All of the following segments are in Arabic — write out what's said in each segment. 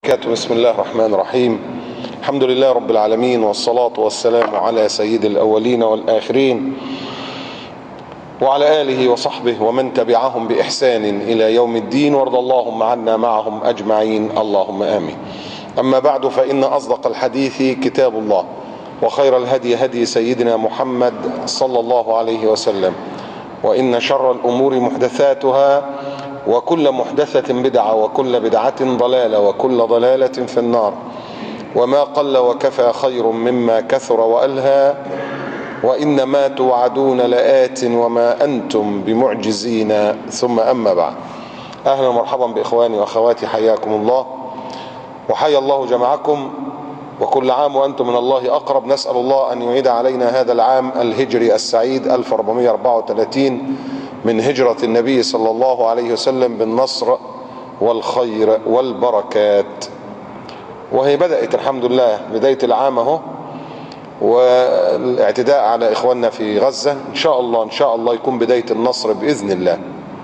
بسم الله الرحمن الرحيم. الحمد لله رب العالمين، والصلاة والسلام على سيد الأولين والآخرين وعلى آله وصحبه ومن تبعهم بإحسان إلى يوم الدين، وارض اللهم عنا معهم أجمعين، اللهم آمين. أما بعد، فإن أصدق الحديث كتاب الله، وخير الهدي هدي سيدنا محمد صلى الله عليه وسلم، وإن شر الأمور محدثاتها، وكل محدثة بدعة، وكل بدعة ضلالة، وكل ضلالة في النار. وما قل وكفى خير مما كثر وألهى، وإنما توعدون لآت وما أنتم بمعجزين. ثم أما بعد، أهلا ومرحبا بإخواني وأخواتي، حياكم الله وحيا الله جمعكم، وكل عام وأنتم من الله أقرب. نسأل الله أن يعيد علينا هذا العام الهجري السعيد 1434 من هجرة النبي صلى الله عليه وسلم بالنصر والخير والبركات. وهي بدأت الحمد لله بداية العام اهو، والاعتداء على إخواننا في غزة إن شاء الله يكون بداية النصر بإذن الله.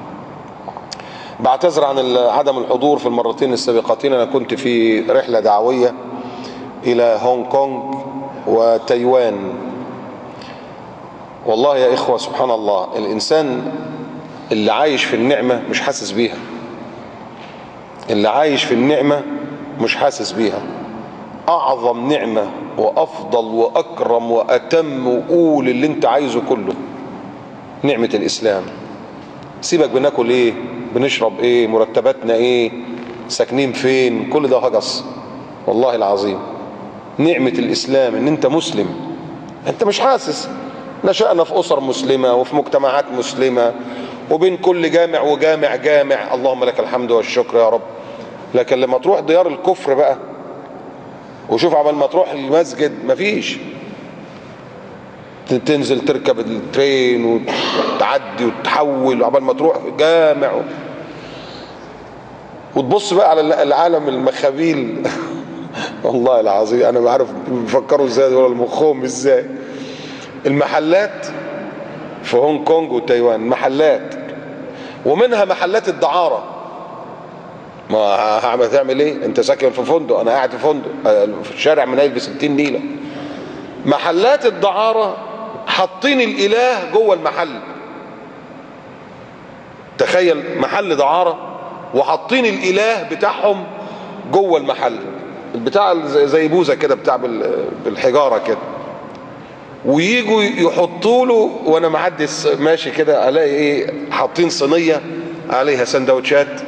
بعتذر عن عدم الحضور في المرتين السابقتين، أنا كنت في رحلة دعوية إلى هونغ كونغ وتايوان. والله يا إخوة سبحان الله، الإنسان اللي عايش في النعمة مش حاسس بيها، اللي عايش في النعمة مش حاسس بيها. أعظم نعمة وأفضل وأكرم وأتم، وقول اللي أنت عايزه كله، نعمة الإسلام. سيبك بناكل إيه، بنشرب إيه، مرتباتنا إيه، ساكنين فين، كل ده هجس. والله العظيم نعمة الإسلام إن أنت مسلم، أنت مش حاسس. نشأنا في أسر مسلمة وفي مجتمعات مسلمة، وبين كل جامع وجامع جامع، اللهم لك الحمد والشكر يا رب. لكن لما تروح ديار الكفر بقى، وشوف عبال ما تروح المسجد مفيش، تنزل تركب الترين وتعدي وتحول، وعبال ما تروح جامع وتبص بقى على العالم المخابيل. والله العظيم انا بعرف بيفكروا ازاي ولا مخهم ازاي. المحلات في هونغ كونغ وتايوان محلات، ومنها محلات الدعارة. ما هتعمل ايه؟ انت ساكن في فندق، انا قاعد في فندق في الشارع منيل ب60 نيلة. محلات الدعارة حاطين الاله جوه المحل. تخيل محل دعارة وحاطين الاله بتاعهم جوه المحل، البتاع زي بوزة كده بتاع بالحجارة كده، ويجوا يحطوا له. وانا معدي ماشي كده الاقي ايه، حاطين صينيه عليها سندوتشات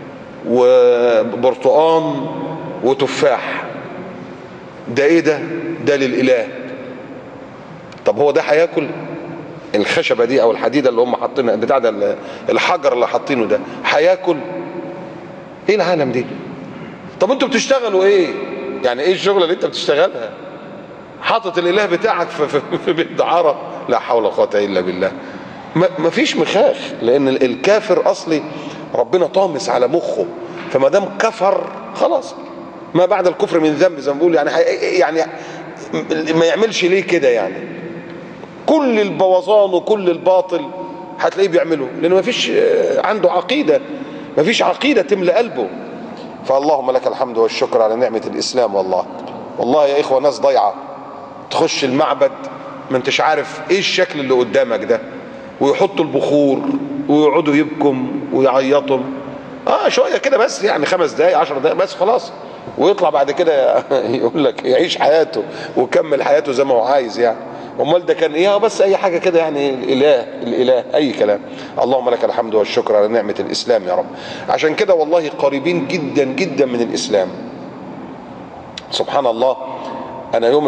وبرتقان وتفاح. ده ايه ده؟ ده للاله. طب هو ده هياكل؟ الخشبه دي او الحديده اللي هم حاطينها بتاع ده، الحجر اللي حاطينه ده هياكل؟ ايه العالم دي؟ طب انتوا بتشتغلوا ايه؟ يعني ايه الشغله اللي انت بتشتغلها؟ حاطط الاله بتاعك في بيت دعارة؟ لا حول ولا قوه الا بالله. ما فيش مخاخ، لان الكافر اصلي ربنا طامس على مخه، فما دام كفر خلاص ما بعد الكفر من ذنب، زي ما بيقول. يعني ما يعملش ليه كده؟ يعني كل البوظان وكل الباطل هتلاقيه بيعمله، لانه ما فيش عنده عقيده، ما فيش عقيده تملى قلبه. فاللهم لك الحمد والشكر على نعمه الاسلام. والله يا اخوه ناس ضيعه، تخش المعبد ما انتش عارف ايه الشكل اللي قدامك ده، ويحطوا البخور ويقعدوا يبكم ويعيطوا شويه كده بس، يعني 5 دقايق 10 دقايق بس خلاص، ويطلع بعد كده يقول لك يعيش حياته ويكمل حياته زي ما هو عايز. يعني امال ده كان ايه؟ بس اي حاجه كده، يعني الاله اي كلام. اللهم لك الحمد والشكر على نعمه الاسلام يا رب. عشان كده والله قريبين جدا جدا من الاسلام. سبحان الله. انا يوم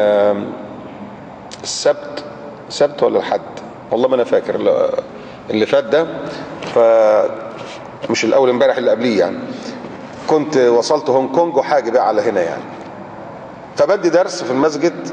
السبت ولا الحد، والله ما انا فاكر، اللي فات ده، فمش الاول امبارح اللي قبليه يعني، كنت وصلت هونغ كونغ وحاجه بقى على هنا يعني، فبدي درس في المسجد.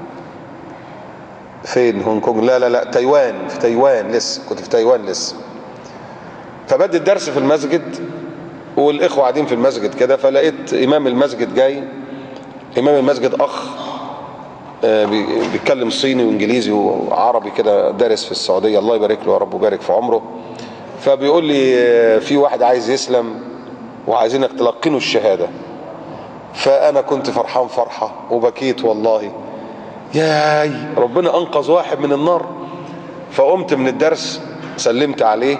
فين هونغ كونغ؟ لا تايوان، في تايوان لسه، كنت في تايوان لسه. فبدي الدرس في المسجد والاخوه قاعدين في المسجد كده، فلقيت امام المسجد جاي. امام المسجد اخ بيتكلم صيني وانجليزي وعربي كده، دارس في السعوديه، الله يبارك له يا رب ويبارك في عمره. فبيقول لي في واحد عايز يسلم وعايزينك تلقنه الشهاده. فانا كنت فرحان فرحة وبكيت والله، ياي ربنا انقذ واحد من النار. فقمت من الدرس سلمت عليه،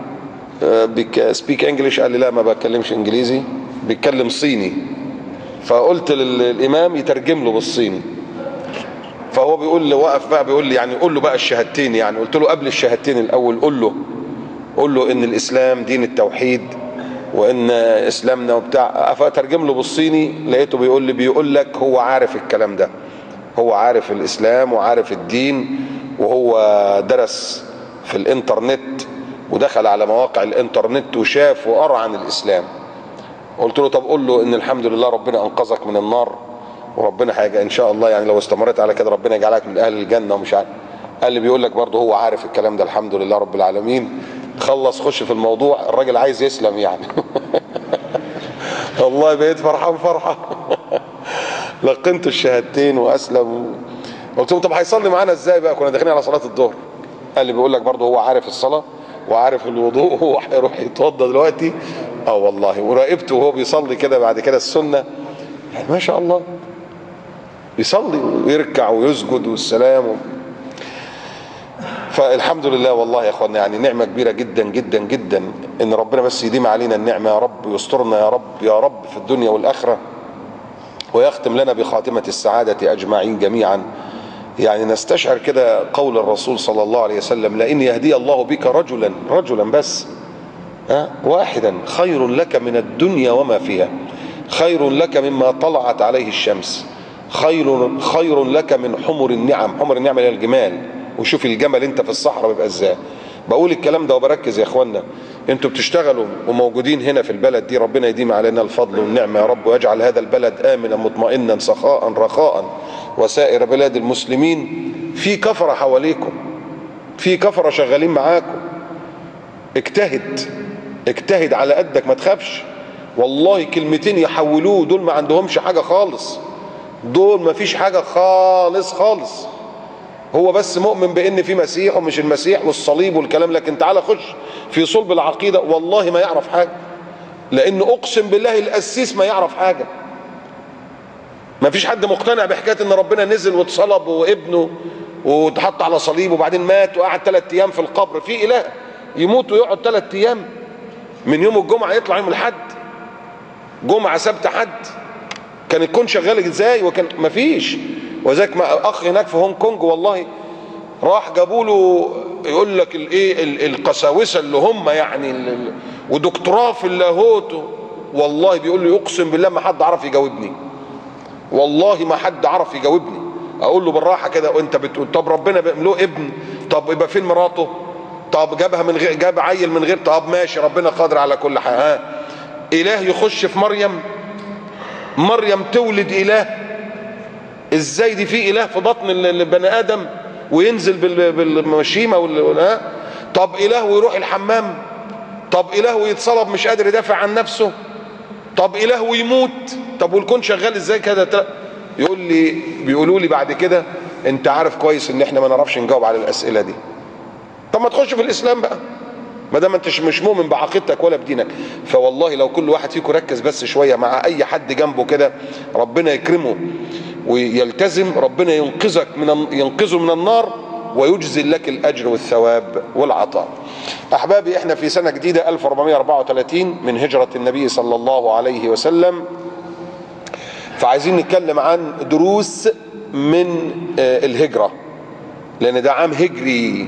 سبيك انجلش؟ قال لي لا ما بتكلمش انجليزي، بيتكلم صيني. فقلت للامام يترجم له بالصيني. فهو بيقول لي وقف بقى بيقول لي يعني قول له بقى الشهادتين. يعني قلت له قبل الشهادتين الاول قول له ان الاسلام دين التوحيد وان اسلامنا وبتاع. فاترجم له بالصيني، لقيته بيقول لك هو عارف الكلام ده، هو عارف الاسلام وعارف الدين، وهو درس في الانترنت ودخل على مواقع الانترنت وشاف وقرأ عن الاسلام. قلت له طب قول له ان الحمد لله ربنا انقذك من النار، وربنا حاجه ان شاء الله يعني لو استمرت على كده ربنا يجعلك من اهل الجنه ومش عارف. قال لي بيقول لك برضه هو عارف الكلام ده، الحمد لله رب العالمين. خلص خش في الموضوع، الراجل عايز يسلم يعني. والله بقيت فرحان فرحه. لقنت الشهادتين واسلم. قلت له طب هيصلي معانا ازاي بقى؟ كنا داخلين على صلاه الظهر. قال لي بيقول لك برضه هو عارف الصلاه وعارف الوضوء، هو هيروح يتوضى دلوقتي. اه والله، وراقبته وهو بيصلي كده بعد كده السنه، يعني ما شاء الله بيصلي ويركع ويسجد والسلام فالحمد لله والله يا اخوانا، يعني نعمه كبيره جدا جدا جدا ان ربنا بس يديم علينا النعمه يا رب، ويسترنا يا رب يا رب في الدنيا والاخره، ويختم لنا بخاتمه السعاده اجمعين جميعا. يعني نستشعر كده قول الرسول صلى الله عليه وسلم: لئن يهدي الله بك رجلا بس واحدا خير لك من الدنيا وما فيها، خير لك مما طلعت عليه الشمس، خير لك من حمر النعم. حمر النعم هي الجمال، وشوف الجمل انت في الصحراء بيبقى ازاي. بقول الكلام ده وبركز يا اخوانا، انتوا بتشتغلوا وموجودين هنا في البلد دي، ربنا يديم علينا الفضل والنعمه يا رب، ويجعل هذا البلد امنا مطمئنا سخاء رخاء، وسائر بلاد المسلمين. في كفره حواليكم، في كفره شغالين معاكم. اجتهد على قدك، ما تخافش والله. كلمتين يحولوه، دول ما عندهمش حاجه خالص، دول ما فيش حاجه خالص. هو بس مؤمن بان في مسيح ومش المسيح والصليب والكلام، لكن تعالى خش في صلب العقيده والله ما يعرف حاجه، لان اقسم بالله القسيس ما يعرف حاجه. ما فيش حد مقتنع بحكايه ان ربنا نزل واتصلب وابنه واتحط على صليب وبعدين مات وقعد 3 ايام في القبر. في اله يموت ويقعد 3 ايام؟ من يوم الجمعه يطلع يوم الاحد، جمعه سبت حد، كان الكون شغال ازاي؟ وكان مفيش. وذاك اخ هناك في هونج كونج والله راح جابوا له يقول لك الايه القساوسه اللي هم يعني ودكتوراه في اللاهوت، والله بيقول لي اقسم بالله ما حد عرف يجاوبني، والله ما حد عرف يجاوبني. اقول له بالراحه كده، وانت بتقول طب ربنا له ابن، طب يبقى فين مراته؟ طب جابها من غير، جاب عيل من غير، طب ماشي ربنا قادر على كل حاجه. اله يخش في مريم تولد اله ازاي؟ دي في اله في بطن البني ادم وينزل بالمشيمه طب اله ويروح الحمام؟ طب اله ويتصلب مش قادر يدافع عن نفسه؟ طب اله ويموت؟ طب والكون شغال ازاي كده؟ بيقولوا لي بعد كده انت عارف كويس ان احنا ما نعرفش نجاوب على الاسئله دي. طب ما تخش في الاسلام بقى ما دام انت مش مؤمن بعقيدتك ولا بدينك. فوالله لو كل واحد فيكم ركز بس شويه مع اي حد جنبه كده ربنا يكرمه ويلتزم، ربنا ينقذه من النار ويجزل لك الاجر والثواب والعطاء. احبابي احنا في سنه جديده 1434 من هجره النبي صلى الله عليه وسلم، فعايزين نتكلم عن دروس من الهجره، لان ده عام هجري.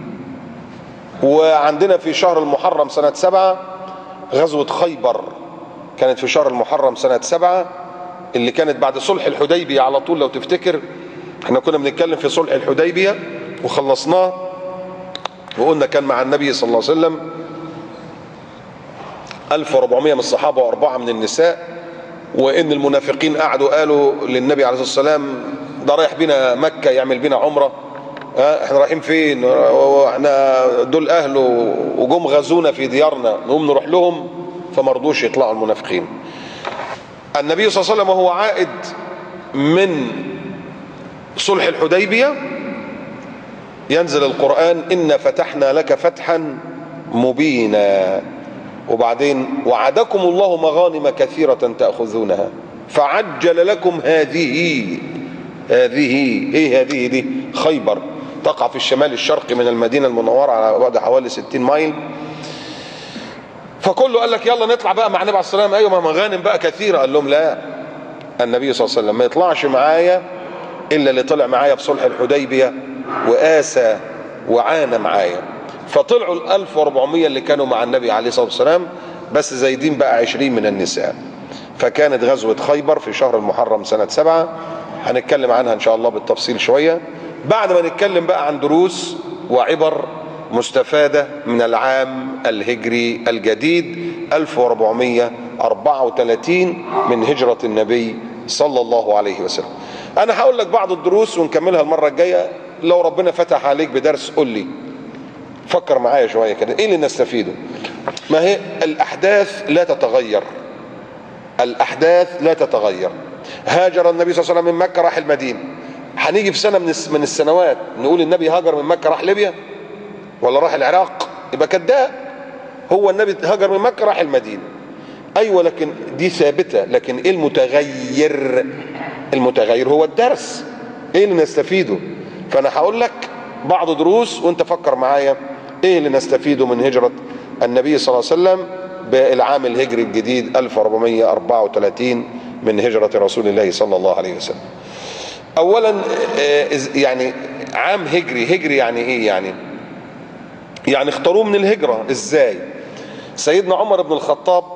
وعندنا في شهر المحرم سنة 7 غزوة خيبر، كانت في شهر المحرم سنة 7 اللي كانت بعد صلح الحديبية على طول. لو تفتكر احنا كنا بنتكلم في صلح الحديبية وخلصناه، وقلنا كان مع النبي صلى الله عليه وسلم 1400 من الصحابة و4 من النساء، وان المنافقين قعدوا قالوا للنبي عليه الصلاة والسلام ده رايح بينا مكة يعمل بينا عمرة، احنا رايحين فين؟ احنا دول اهله وجم غزونا في ديارنا، نقوم نروح لهم. فمرضوش يطلعوا المنافقين. النبي صلى الله عليه وسلم وهو عائد من صلح الحديبية ينزل القرآن: إنا فتحنا لك فتحا مبينا. وبعدين: وعدكم الله مغانم كثيرة تأخذونها. فعجل لكم هذه. ايه هذه دي؟ خيبر، تقع في الشمال الشرقي من المدينة المنورة على بعد حوالي 60 مايل. فكله قال لك يلا نطلع بقى مع النبي عليه الصلاة والسلام. ايوه، ما مغانم بقى كثيرة. قال لهم لا، النبي صلى الله عليه وسلم ما يطلعش معايا الا اللي طلع معايا بصلح الحديبية وآسى وعانى معايا. فطلعوا ال 1400 اللي كانوا مع النبي عليه الصلاة والسلام، بس زايدين بقى 20 من النساء. فكانت غزوة خيبر في شهر المحرم سنة 7. هنتكلم عنها ان شاء الله بالتفصيل شوية بعد ما نتكلم بقى عن دروس وعبر مستفادة من العام الهجري الجديد 1434 من هجرة النبي صلى الله عليه وسلم. انا هقول لك بعض الدروس ونكملها المرة الجاية. لو ربنا فتح عليك بدرس قول لي، فكر معايا شوية كده، ايه اللي نستفيده؟ ما هي الاحداث لا تتغير، الاحداث لا تتغير. هاجر النبي صلى الله عليه وسلم من مكة راح المدينة. هنيجي في سنة من السنوات نقول النبي هاجر من مكة راح ليبيا ولا راح العراق؟ يبقى كذاب. هو النبي هاجر من مكة راح المدينة. ايوه، لكن دي ثابتة. لكن ايه المتغير؟ المتغير هو الدرس. ايه اللي نستفيده؟ فانا هقول لك بعض دروس وانت فكر معايا ايه اللي نستفيده من هجرة النبي صلى الله عليه وسلم بالعام الهجري الجديد 1434 من هجرة رسول الله صلى الله عليه وسلم. اولا يعني عام هجري يعني ايه؟ يعني اختاروه من الهجرة ازاي؟ سيدنا عمر بن الخطاب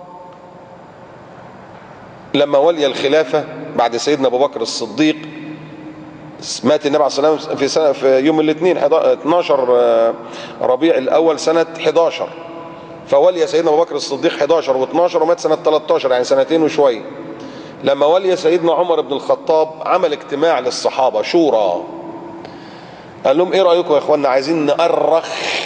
لما ولي الخلافة بعد سيدنا ابو بكر الصديق، مات النبي عليه الصلاة والسلام في يوم الاثنين 12 ربيع الاول سنة 11. فولي سيدنا ابو بكر الصديق 11 و12 ومات سنة 13، يعني سنتين وشوية. لما ولي سيدنا عمر بن الخطاب عمل اجتماع للصحابة، شورى. قال لهم ايه رأيكم يا اخوانا، عايزين نأرخ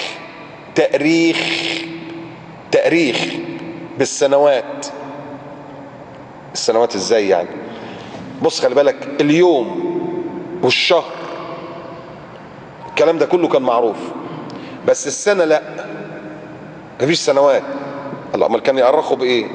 تأريخ بالسنوات. السنوات ازاي يعني؟ بص خلي بالك، اليوم والشهر الكلام ده كله كان معروف، بس السنة لا، مفيش سنوات. الله، امال كان يأرخوا بايه؟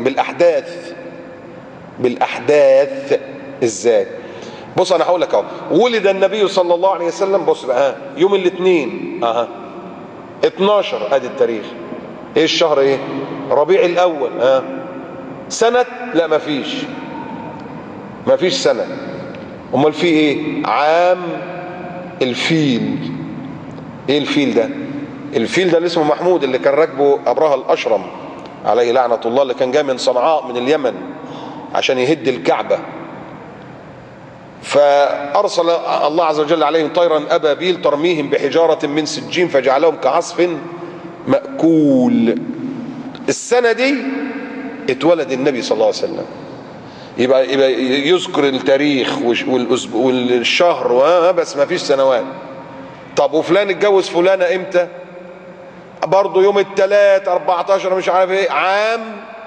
بالاحداث. ازاي؟ بص انا هقول لك اهو. ولد النبي صلى الله عليه وسلم، بص بقى، يوم الاثنين 12 ادي التاريخ. ايه الشهر؟ ايه؟ ربيع الاول. سنة؟ لا، مفيش سنة. امال في ايه؟ عام الفيل. ايه الفيل ده؟ الفيل ده اللي اسمه محمود، اللي كان راكبه ابرهة الاشرم عليه لعنة الله، اللي كان جاي من صنعاء من اليمن عشان يهد الكعبة. فارسل الله عز وجل عليهم طيرا ابابيل ترميهم بحجارة من سجين فجعلهم كعصف مأكول. السنة دي اتولد النبي صلى الله عليه وسلم. يبقى يذكر التاريخ والشهر بس ما فيش سنوات. طب وفلان اتجوز فلانة امتى؟ برضه يوم الثلاث 14 مش عارف ايه عام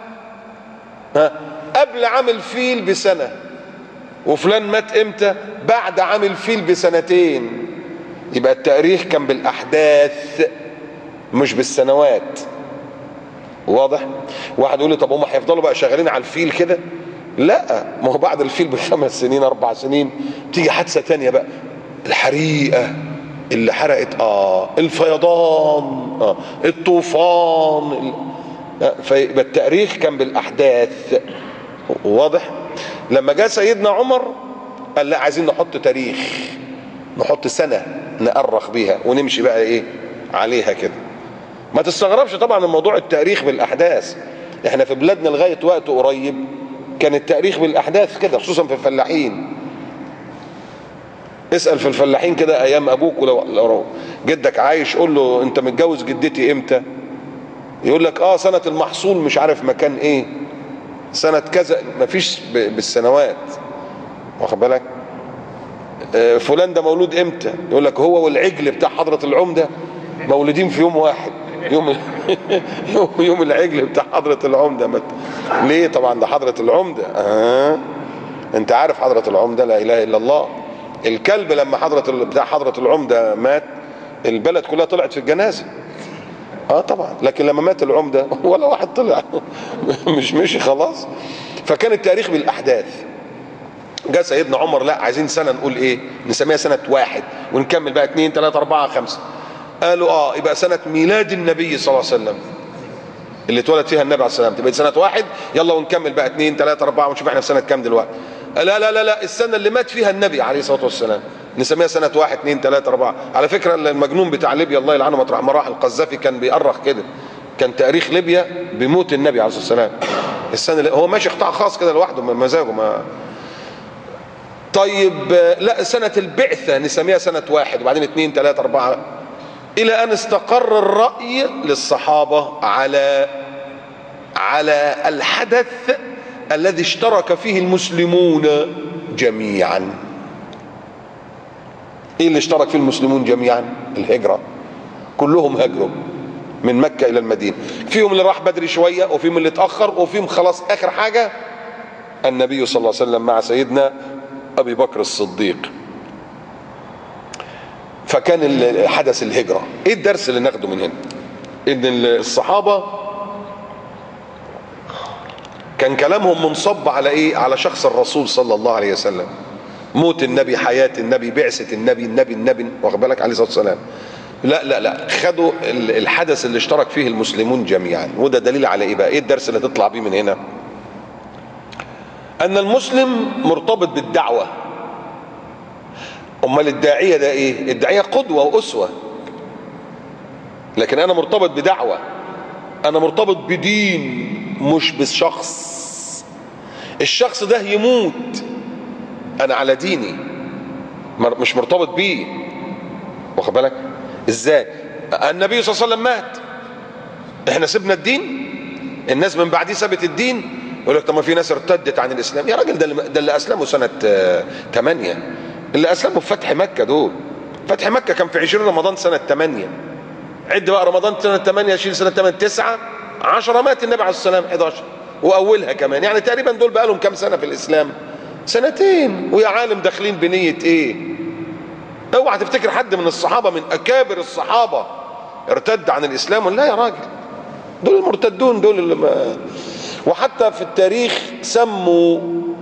قبل عام الفيل بسنة. وفلان مات امتى؟ بعد عام الفيل بسنتين. يبقى التاريخ كان بالاحداث مش بالسنوات. واضح؟ واحد يقول لي طب هم هيفضلوا بقى شغالين على الفيل كده؟ لا، ما هو بعد الفيل ب5 سنين 4 سنين تيجي حادثة تانية بقى، الحريقة اللي حرقت الفيضان الطوفان فيبقى التاريخ كان بالاحداث. واضح؟ لما جاء سيدنا عمر قال لا، عايزين نحط تاريخ، نحط سنة نأرخ بيها ونمشي بقى ايه عليها كده. ما تستغربش طبعا الموضوع التاريخ بالاحداث. احنا في بلادنا لغاية وقت قريب كان التاريخ بالاحداث كده، خصوصا في الفلاحين. اسأل في الفلاحين كده ايام ابوك، ولو جدك عايش قول له انت متجوز جدتي امتى؟ يقول لك سنة المحصول مش عارف مكان ايه، سنة كذا. مفيش بالسنوات، واخد بالك؟ فلان ده مولود امتى؟ يقول لك هو والعجل بتاع حضرة العمدة مولودين في يوم واحد، يوم العجل بتاع حضرة العمدة. ليه؟ طبعا ده حضرة العمدة. انت عارف حضرة العمدة لا اله الا الله. الكلب لما بتاع حضرة العمدة مات البلد كلها طلعت في الجنازة. طبعا، لكن لما مات العمدة ولا واحد طلع مش مشي خلاص. فكان التاريخ بالاحداث. جاء سيدنا عمر لا عايزين سنه نقول ايه، نسميها سنه 1 ونكمل بقى 2 3 4 5. قالوا يبقى سنه ميلاد النبي صلى الله عليه وسلم اللي اتولد فيها النبي عليه الصلاه والسلام، تبقى سنه 1. يلا ونكمل بقى 2 3 4 ونشوف احنا في سنه كام دلوقتي. لا لا لا لا، السنه اللي مات فيها النبي عليه الصلاه والسلام نسميها سنه 1 2 3 4. على فكره المجنون بتاع ليبيا الله يلعنه مطرح ما راح القذافي كان بيأرخ كده، كان تاريخ ليبيا بموت النبي عليه الصلاه والسلام. السنه اللي هو ماشي قطاع خاص كده لوحده مزاجه ما. طيب لا، سنه البعثه نسميها سنه 1 وبعدين 2 3 4 الى ان استقر الرأي للصحابه على الحدث الذي اشترك فيه المسلمون جميعا. ايه اللي اشترك فيه المسلمون جميعا؟ الهجرة. كلهم هاجروا من مكة الى المدينة، فيهم اللي راح بدري شوية وفيهم اللي اتأخر وفيهم خلاص اخر حاجة النبي صلى الله عليه وسلم مع سيدنا ابي بكر الصديق. فكان حدث الهجرة. ايه الدرس اللي ناخده من هنا؟ ان الصحابة كان كلامهم منصب على ايه؟ على شخص الرسول صلى الله عليه وسلم، موت النبي، حياة النبي، بعثة النبي واخد بالك عليه الصلاة والسلام. لا لا لا، خدوا الحدث اللي اشترك فيه المسلمون جميعا. وده دليل على ايه بقى؟ ايه الدرس اللي تطلع بيه من هنا؟ ان المسلم مرتبط بالدعوة. امال الداعية ده ايه؟ الداعية قدوة واسوة، لكن انا مرتبط بدعوة، انا مرتبط بدين مش بالشخص. الشخص ده يموت انا على ديني مش مرتبط بيه، واخد بالك ازاي؟ النبي صلى الله عليه وسلم مات، احنا سيبنا الدين؟ الناس من بعديه سابت الدين؟ يقول لك طب ما في ناس ارتدت عن الاسلام. يا راجل ده اللي اسلموا سنه 8، اللي اسلموا في فتح مكه دول. فتح مكه كان في 20 رمضان سنه 8. عد بقى رمضان سنه 8 شيل سنه 8 9 10 مات النبي عليه الصلاه والسلام 11 واولها كمان، يعني تقريبا دول بقى لهم كام سنه في الاسلام؟ 2 ويا عالم داخلين بنيه ايه؟ اوعى تفتكر حد من الصحابه من اكابر الصحابه ارتد عن الاسلام. لا يا راجل، دول المرتدون دول اللي ما. وحتى في التاريخ سموا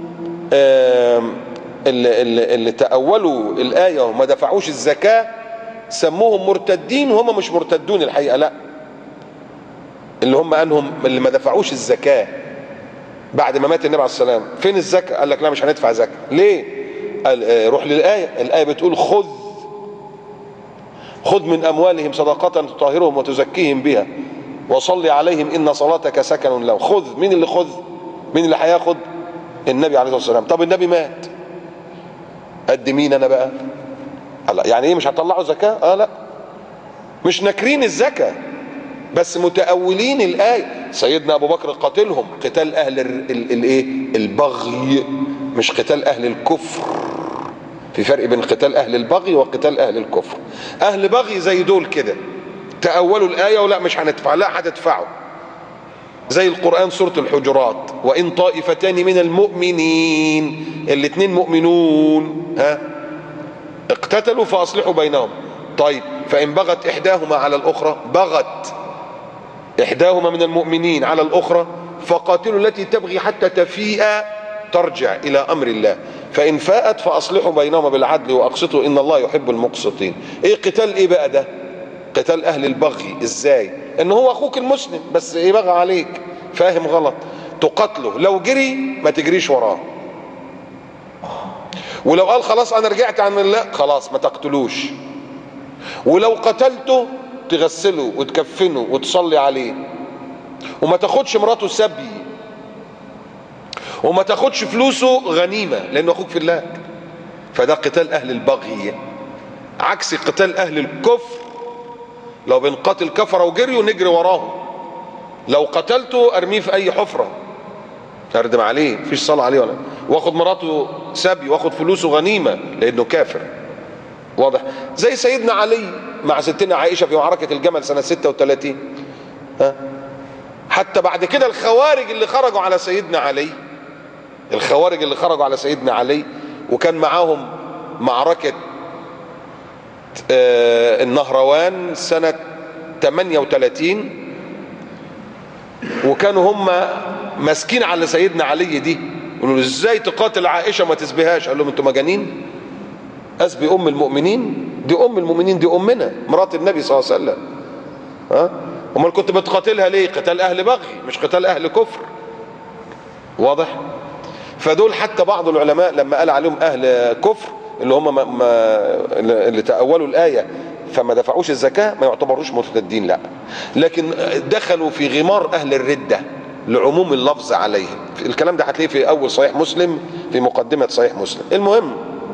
اللي تأولوا الآية وما دفعوش الزكاة سموهم مرتدين، وهم مش مرتدون الحقيقة. لا، اللي هم انهم اللي ما دفعوش الزكاة بعد ما مات النبي عليه الصلاة والسلام. فين الزكاة؟ قال لك لا مش هندفع زكاة. ليه؟ قال روح للآية. الآية بتقول خذ من أموالهم صدقة تطهرهم وتزكيهم بها وصل عليهم إن صلاتك سكن لهم. خذ. مين اللي خذ؟ مين اللي هياخد؟ النبي عليه الصلاة والسلام. طب النبي مات، قد مين انا بقى؟ يعني ايه مش هتطلعوا زكاة؟ لا، مش ناكرين الزكاة بس متأولين الآية. سيدنا ابو بكر قاتلهم قتال اهل الايه؟ البغي، مش قتال اهل الكفر. في فرق بين قتال اهل البغي وقتال اهل الكفر. اهل بغي زي دول كده تأولوا الآية ولا مش هندفع. لا، هتدفعوا. زي القرآن سورة الحجرات، وإن طائفتان من المؤمنين، الاتنين مؤمنون اقتتلوا فأصلحوا بينهم. طيب فإن بغت إحداهما على الأخرى، بغت إحداهما من المؤمنين على الأخرى فقاتلوا التي تبغي حتى تفيء ترجع إلى أمر الله، فإن فاءت فأصلحوا بينهما بالعدل وأقسطوا إن الله يحب المقسطين. إيه قتال إيه بقى ده؟ قتال أهل البغي. إزاي؟ إن هو أخوك المسلم بس إيه بغى عليك، فاهم غلط، تقاتله. لو جري ما تجريش وراه، ولو قال خلاص أنا رجعت عن الله خلاص ما تقتلوش، ولو قتلته تغسله وتكفنه وتصلي عليه، وما تاخدش مراته سبي، وما تاخدش فلوسه غنيمة لأنه أخوك في الله. فده قتال أهل البغي، عكس قتال أهل الكفر. لو بنقاتل كفرة وجريوا نجري وراهم، لو قتلته ارميه في اي حفرة اردم عليه، مفيش صلاة عليه ولا، واخد مراته سبي واخد فلوسه غنيمة لانه كافر. واضح؟ زي سيدنا علي مع ستنا عائشة في معركة الجمل سنة 36. حتى بعد كده الخوارج اللي خرجوا على سيدنا علي، الخوارج اللي خرجوا على سيدنا علي وكان معاهم معركة النهروان سنة 38، وكانوا هم ماسكين على سيدنا علي دي، يقولوا له ازاي تقاتل عائشه ما تسبيهاش؟ قال لهم انتوا مجانين؟ اسبي ام المؤمنين؟ دي ام المؤمنين، دي امنا مرات النبي صلى الله عليه وسلم. ها امال كنت بتقاتلها ليه؟ قتال اهل بغي مش قتال اهل كفر. واضح؟ فدول حتى بعض العلماء لما قال عليهم اهل كفر اللي هم اللي تأولوا الآية فما دفعوش الزكاة ما يعتبروش مرتدين، لا، لكن دخلوا في غمار أهل الردة لعموم اللفظ عليهم. الكلام ده هتلاقيه في أول صحيح مسلم، في مقدمة صحيح مسلم. المهم،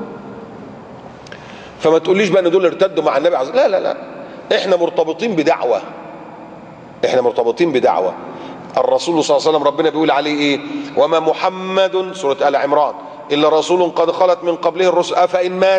فما تقوليش بقى ان دول ارتدوا مع النبي لا لا لا، احنا مرتبطين بدعوة، احنا مرتبطين بدعوة. الرسول صلى الله عليه وسلم ربنا بيقول عليه ايه؟ وما محمد، سورة آل عمران، إلا رسول قد خلت من قبله الرسل أفإن مات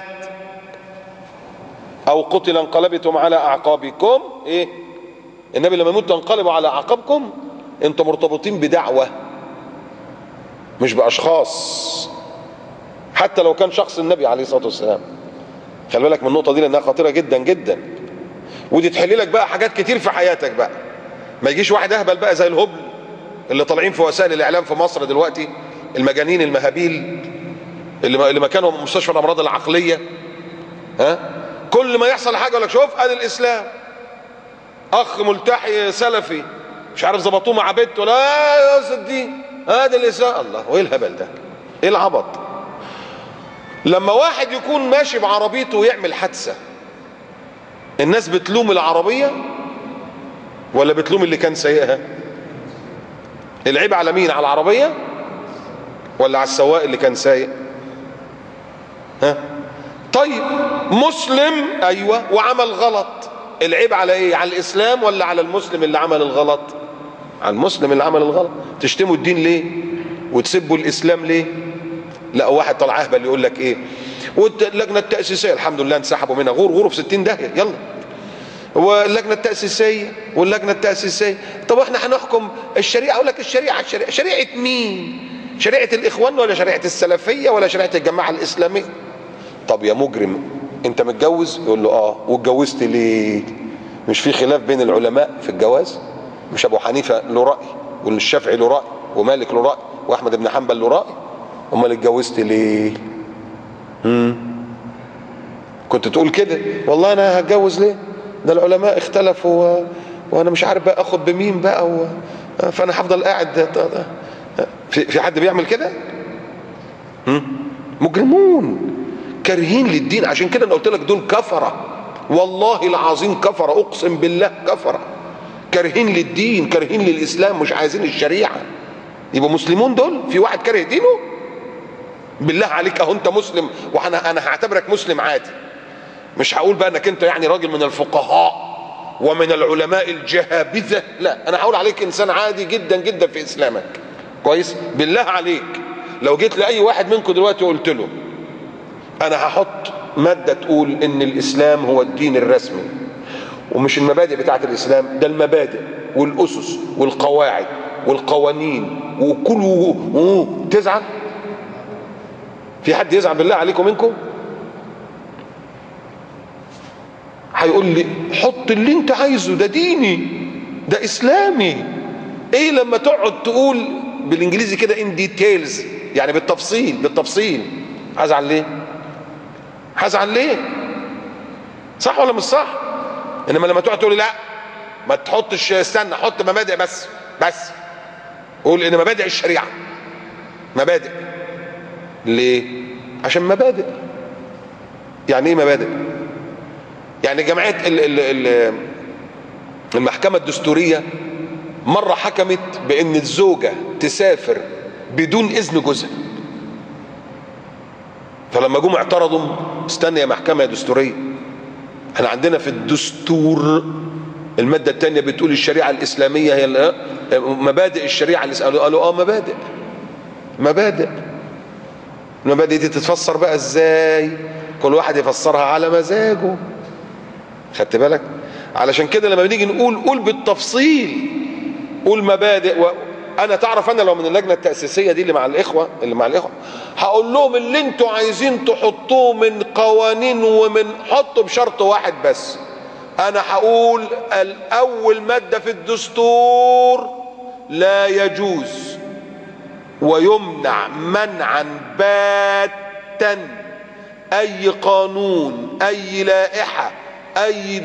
أو قتل انقلبتم على أعقابكم. إيه؟ النبي لما يموت تنقلبوا على أعقابكم. أنتم مرتبطين بدعوة مش بأشخاص، حتى لو كان شخص النبي عليه الصلاة والسلام. خلي بالك من النقطة دي لأنها خطيرة جدا جدا، ودي تحل لك بقى حاجات كتير في حياتك بقى. ما يجيش واحد أهبل بقى زي الهبل اللي طالعين في وسائل الإعلام في مصر دلوقتي، المجانين المهابيل اللي مكانهم مستشفى الامراض العقليه. ها كل ما يحصل حاجه يقول لك شوف ادي الاسلام، اخ ملتحي سلفي مش عارف ظبطوه مع بنته، لا يا صديق ادي الاسلام. الله، وايه الهبل ده؟ ايه العبط؟ لما واحد يكون ماشي بعربيته ويعمل حادثه، الناس بتلوم العربيه ولا بتلوم اللي كان سايقها؟ العيب على مين؟ على العربيه ولا على السواق اللي كان سايق؟ ها طيب مسلم ايوه وعمل غلط، العيب على ايه؟ على الاسلام ولا على المسلم اللي عمل الغلط؟ على المسلم اللي عمل الغلط. تشتموا الدين ليه وتسبوا الاسلام ليه؟ لا، واحد طلع اهبل يقول لك ايه، واللجنه التاسيسيه الحمد لله انسحبوا منها، غور في 60 داهيه يلا. واللجنه التاسيسيه طب احنا هنحكم الشريعه؟ اقول لك الشريعه شريعه مين؟ شريعه الاخوان ولا شريعه السلفيه ولا شريعه الجماعه الاسلاميه؟ طب يا مجرم انت متجوز؟ يقول له اه. واتجوزت ليه؟ مش في خلاف بين العلماء في الجواز؟ مش ابو حنيفه له راي والشافعي له راي ومالك له راي واحمد بن حنبل له راي؟ امال اتجوزت ليه؟ كنت تقول كده والله انا هتجوز ليه؟ ده العلماء اختلفوا وانا مش عارف بقى اخد بمين بقى فانا هفضل قاعد. في حد بيعمل كده؟ مجرمون كارهين للدين. عشان كده انا قلت لك دول كفره، والله العظيم كفره، اقسم بالله كفره، كارهين للدين، كارهين للاسلام، مش عايزين الشريعه. يبقوا مسلمون دول؟ في واحد كاره دينه؟ بالله عليك اهو انت مسلم انا هعتبرك مسلم عادي، مش هقول بقى انك انت يعني راجل من الفقهاء ومن العلماء الجهابذه، لا، انا هقول عليك انسان عادي جدا جدا في اسلامك. كويس؟ بالله عليك لو جيت لاي واحد منكم دلوقتي وقلت له انا هحط ماده تقول ان الاسلام هو الدين الرسمي، ومش المبادئ بتاعت الاسلام، ده المبادئ والاسس والقواعد والقوانين وكل تزعل؟ في حد يزعل بالله عليكم منكم؟ هيقول لي حط اللي انت عايزه، ده ديني، ده اسلامي. ايه لما تقعد تقول بالانجليزي كده ان ديتيلز، يعني بالتفصيل، هزعل ليه؟ صح ولا مش صح؟ انما لما تقعد تقول لا ما تحطش، استنى حط مبادئ بس قول ان مبادئ الشريعه مبادئ. ليه؟ عشان مبادئ. يعني ايه مبادئ؟ يعني جمعيه المحكمه الدستوريه مره حكمت بان الزوجه تسافر بدون اذن جوزها، فلما جم اعترضوا، استنى يا محكمه دستوريه، احنا عندنا في الدستور الماده الثانيه بتقول الشريعه الاسلاميه هي مبادئ الشريعه الاسلاميه. قالوا اه مبادئ. المبادئ دي تتفسر بقى ازاي؟ كل واحد يفسرها على مزاجه. خدت بالك؟ علشان كده لما بنيجي قول بالتفصيل، قول مبادئ. انا تعرف انا لو من اللجنه التاسيسيه دي اللي مع الاخوه هقول لهم اللي انتوا عايزين تحطوه من قوانين حطوا بشرط واحد بس. انا هقول الاول ماده في الدستور لا يجوز ويمنع منعا باتا اي قانون، اي لائحة، اي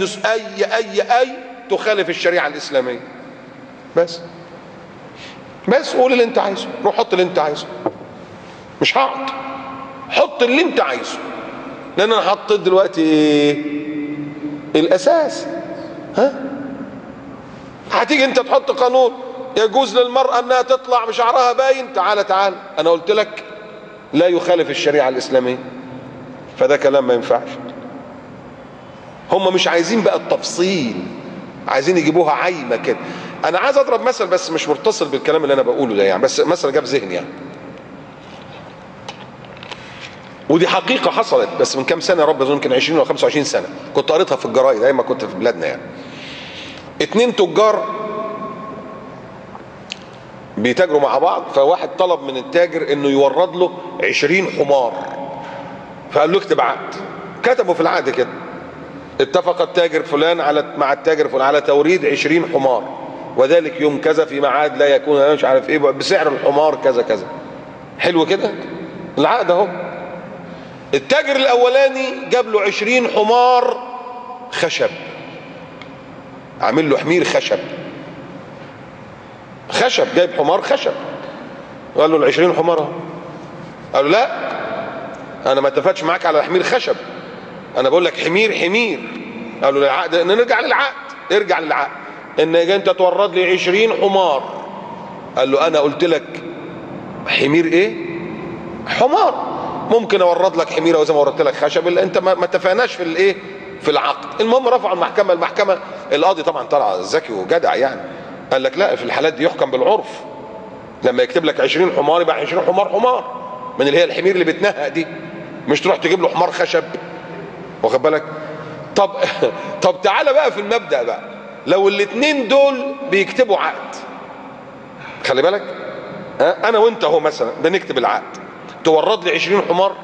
تخالف الشريعة الاسلامية. بس قول اللي انت عايزه، روح حط اللي انت عايزه، مش هقعد، حط اللي انت عايزه، لان انا حطيت دلوقتي ايه الاساس. هتيجي انت تحط قانون يجوز للمرأة انها تطلع بشعرها باين، تعال انا قلت لك لا يخالف الشريعة الاسلامية، فده كلام ما ينفعش. هم مش عايزين بقى التفصيل، عايزين يجيبوها عايمة كده. انا عايز اضرب مثل بس مش متصل بالكلام اللي انا بقوله ده يعني، بس مثل جاب ذهني يعني، ودي حقيقة حصلت بس من كام سنة يا رب، يمكن 20 ولا 25 سنة، كنت قريتها في الجرايد ايام ما كنت في بلادنا يعني. 2 تجار بيتاجروا مع بعض، فواحد طلب من التاجر انه يورد له 20 حمار، فقال له اكتب عقد. كتبوا في العقد كده: اتفق التاجر فلان مع التاجر فلان على توريد 20 حمار، وذلك يوم كذا في ميعاد لا يكون انا مش عارف ايه بسعر الحمار كذا كذا. حلو كده العقد اهو. التاجر الاولاني جاب له 20 حمار خشب، عامل له حمير خشب، جايب حمار خشب، قال له ال20 حمار اهو. قال له لا، انا ما اتفقتش معاك على حمير خشب، انا بقول لك حمير. قال له العقد، نرجع للعقد، ارجع للعقد ان انت تورد لي 20 حمار. قال له انا قلت لك حمير ايه؟ حمار. ممكن اورد لك حميره وزي ما وردت لك خشب، الا انت ما اتفقناش في الايه، في العقد. المهم رفعوا المحكمه، القاضي طبعا طلع ذكي وجدع يعني، قال لك لا، في الحالات دي يحكم بالعرف، لما يكتب لك 20 حمار يبقى 20 حمار من اللي هي الحمير اللي بتنهق دي، مش تروح تجيب له حمار خشب، واخد بالك؟ طب تعالى بقى في المبدأ بقى، لو الاتنين دول بيكتبوا عقد، خلي بالك، انا وانت اهو مثلا بنكتب العقد، تورد لي 20 حمار،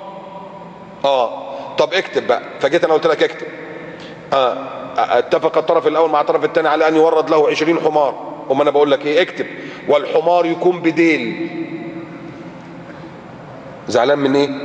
طب اكتب بقى. فجيت انا قلت لك اكتب، اتفق الطرف الاول مع الطرف الثاني على ان يورد له 20 حمار، وما انا بقول لك ايه، اكتب والحمار يكون بديل. زعلان من ايه؟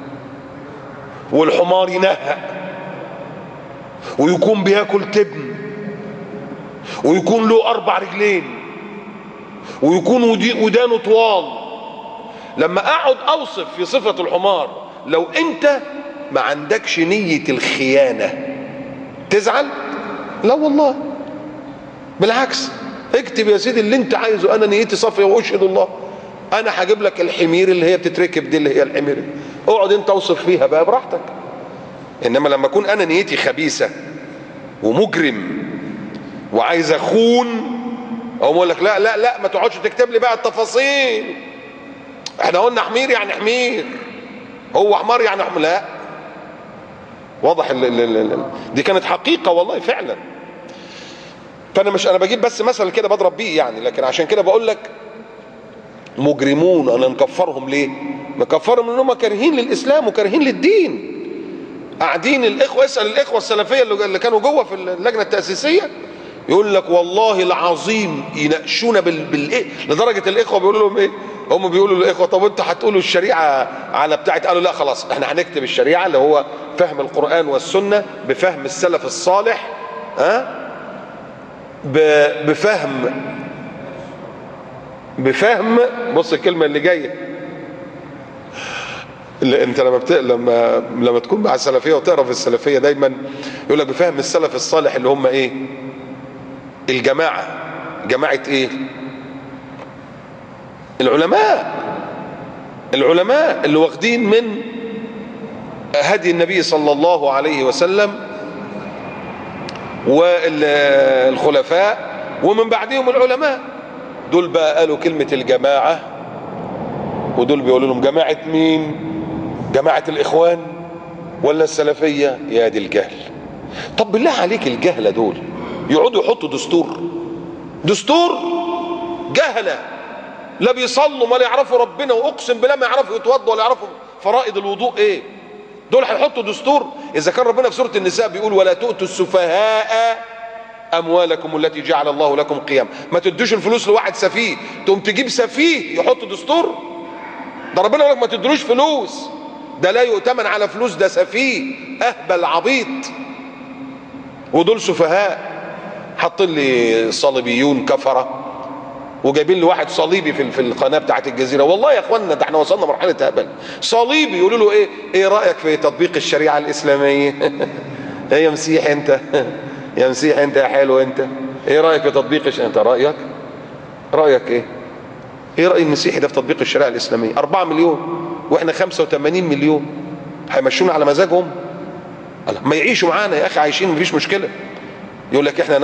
والحمار ينهق ويكون بياكل تبن ويكون له 4 رجلين ويكون ودانه طوال. لما اقعد اوصف في صفة الحمار، لو انت ما عندكش نية الخيانة تزعل؟ لا والله، بالعكس، اكتب يا سيدي اللي انت عايزه، انا نيتي صافية واشهد الله، انا هجيب لك الحمير اللي هي بتتركب دي، اللي هي الحمير، اقعد انت اوصف فيها بقى براحتك. انما لما اكون انا نيتي خبيثة ومجرم وعايز اخون، او اقول لك لا ما تقعدش تكتب لي بقى التفاصيل، احنا قلنا حمير يعني حمير، هو حمار يعني حمار، لا، واضح دي كانت حقيقة والله فعلا. فانا مش انا بجيب بس مثل كده بضرب بيه يعني، لكن عشان كده بقول لك مجرمون، انا نكفرهم ليه؟ نكفرهم لانهم كارهين للاسلام وكارهين للدين. قاعدين الاخوه، اسال الاخوه السلفيه اللي كانوا جوه في اللجنه التاسيسيه، يقول لك والله العظيم يناقشونا بالايه، لدرجه الاخوه بيقولوا لهم ايه، هم بيقولوا للاخوه طب انتوا هتقولوا الشريعه على بتاعت، قالوا لا خلاص احنا هنكتب الشريعه اللي هو فهم القران والسنه بفهم السلف الصالح، بفهم بص الكلمه اللي جايه، انت لما تكون مع السلفيه وتقرا في السلفيه دايما يقول لك بفهم السلف الصالح اللي هم ايه؟ جماعه ايه؟ العلماء اللي واخدين من هدي النبي صلى الله عليه وسلم والخلفاء ومن بعدهم العلماء، دول بقى قالوا كلمة الجماعة، ودول بيقولوا لهم جماعة مين؟ جماعة الإخوان ولا السلفية؟ يا دي الجهل. طب بالله عليك الجهلة دول يقعدوا يحطوا دستور جهلة، لا بيصلوا ولا يعرفوا ربنا، واقسم بالله ما يعرفوا يتوضوا ولا يعرفوا فرائض الوضوء ايه، دول هيحطوا دستور؟ اذا كان ربنا في سورة النساء بيقول ولا تؤتوا السفهاء اموالكم التي جعل الله لكم قيام، ما تدوش الفلوس لواحد سفيه، تقوم تجيب سفيه يحط دستور؟ ده ربنا يقول لك ما تدروش فلوس، ده لا يؤتمن على فلوس، ده سفيه اهبل عبيط. ودول سفهاء. حاطين لي صليبيون كفره، وجايبين لي واحد صليبي في القناه بتاعت الجزيره. والله يا اخوانا ده احنا وصلنا مرحله هبل. صليبي يقولوا له ايه رايك في تطبيق الشريعه الاسلاميه؟ ايه يا مسيح انت؟ يا مسيح انت يا حلو انت، ايه رايك في تطبيق انت رايك ايه؟ ايه راي المسيحي ده في تطبيق الشريعه الاسلاميه؟ 4 مليون واحنا 85 مليون، هيمشونا على مزاجهم؟ ما يعيشوا معانا يا اخي، عايشين مفيش مشكله. يقول لك احنا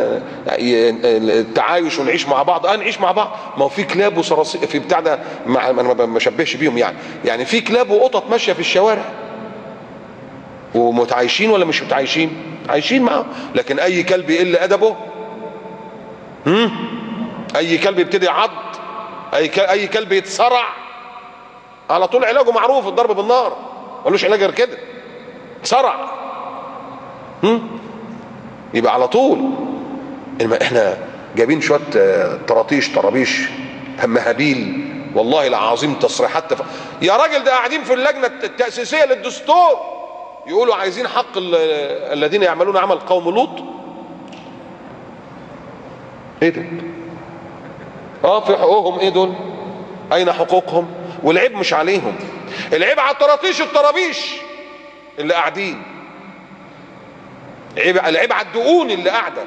التعايش ونعيش مع بعض. نعيش مع بعض. ما هو في كلاب وصراصير في بتاع ده، انا ما بشبهش بيهم يعني في كلاب وقطط ماشيه في الشوارع ومتعايشين ولا مش متعايشين؟ عايشين معاهم. لكن اي كلب يقل ادبه، اي كلب يبتدي يعض، اي كلب يتصرع، على طول علاجه معروف، الضرب بالنار، ملوش علاج غير كده، صرع. يبقى على طول. احنا جايبين شويه طرابيش مهابيل، والله العظيم تصريحات يا راجل، ده قاعدين في اللجنه التاسيسيه للدستور يقولوا عايزين حق الذين يعملون عمل قوم لوط. ايه ده؟ في حقوقهم ايه دول؟ اين حقوقهم؟ والعيب مش عليهم، العيب على الطرابيش اللي قاعدين، العيب على الدقون اللي قاعده،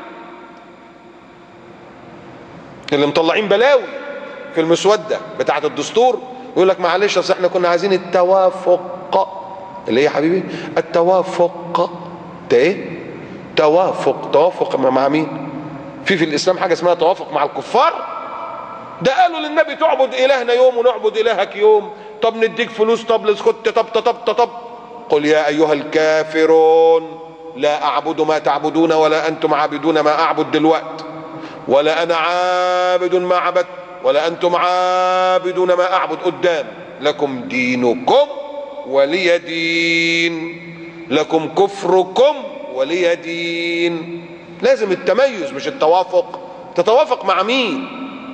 اللي مطلعين بلاوي في المسوده بتاعه الدستور. يقول لك معلش اصل احنا كنا عايزين التوافق. اللي ايه يا حبيبي؟ التوافق ده ايه؟ توافق مع مين؟ في الاسلام حاجه اسمها توافق مع الكفار؟ ده قالوا للنبي تعبد الهنا يوم ونعبد الهك يوم، طب نديك فلوس، طب اسكت، طب قل يا ايها الكافرون لا اعبد ما تعبدون ولا انتم عابدون ما اعبد دلوقتي، ولا انا عابد ما عبدت ولا انتم عابدون ما اعبد قدام، لكم دينكم ولي دين، لكم كفركم ولي دين. لازم التميز مش التوافق. تتوافق مع مين؟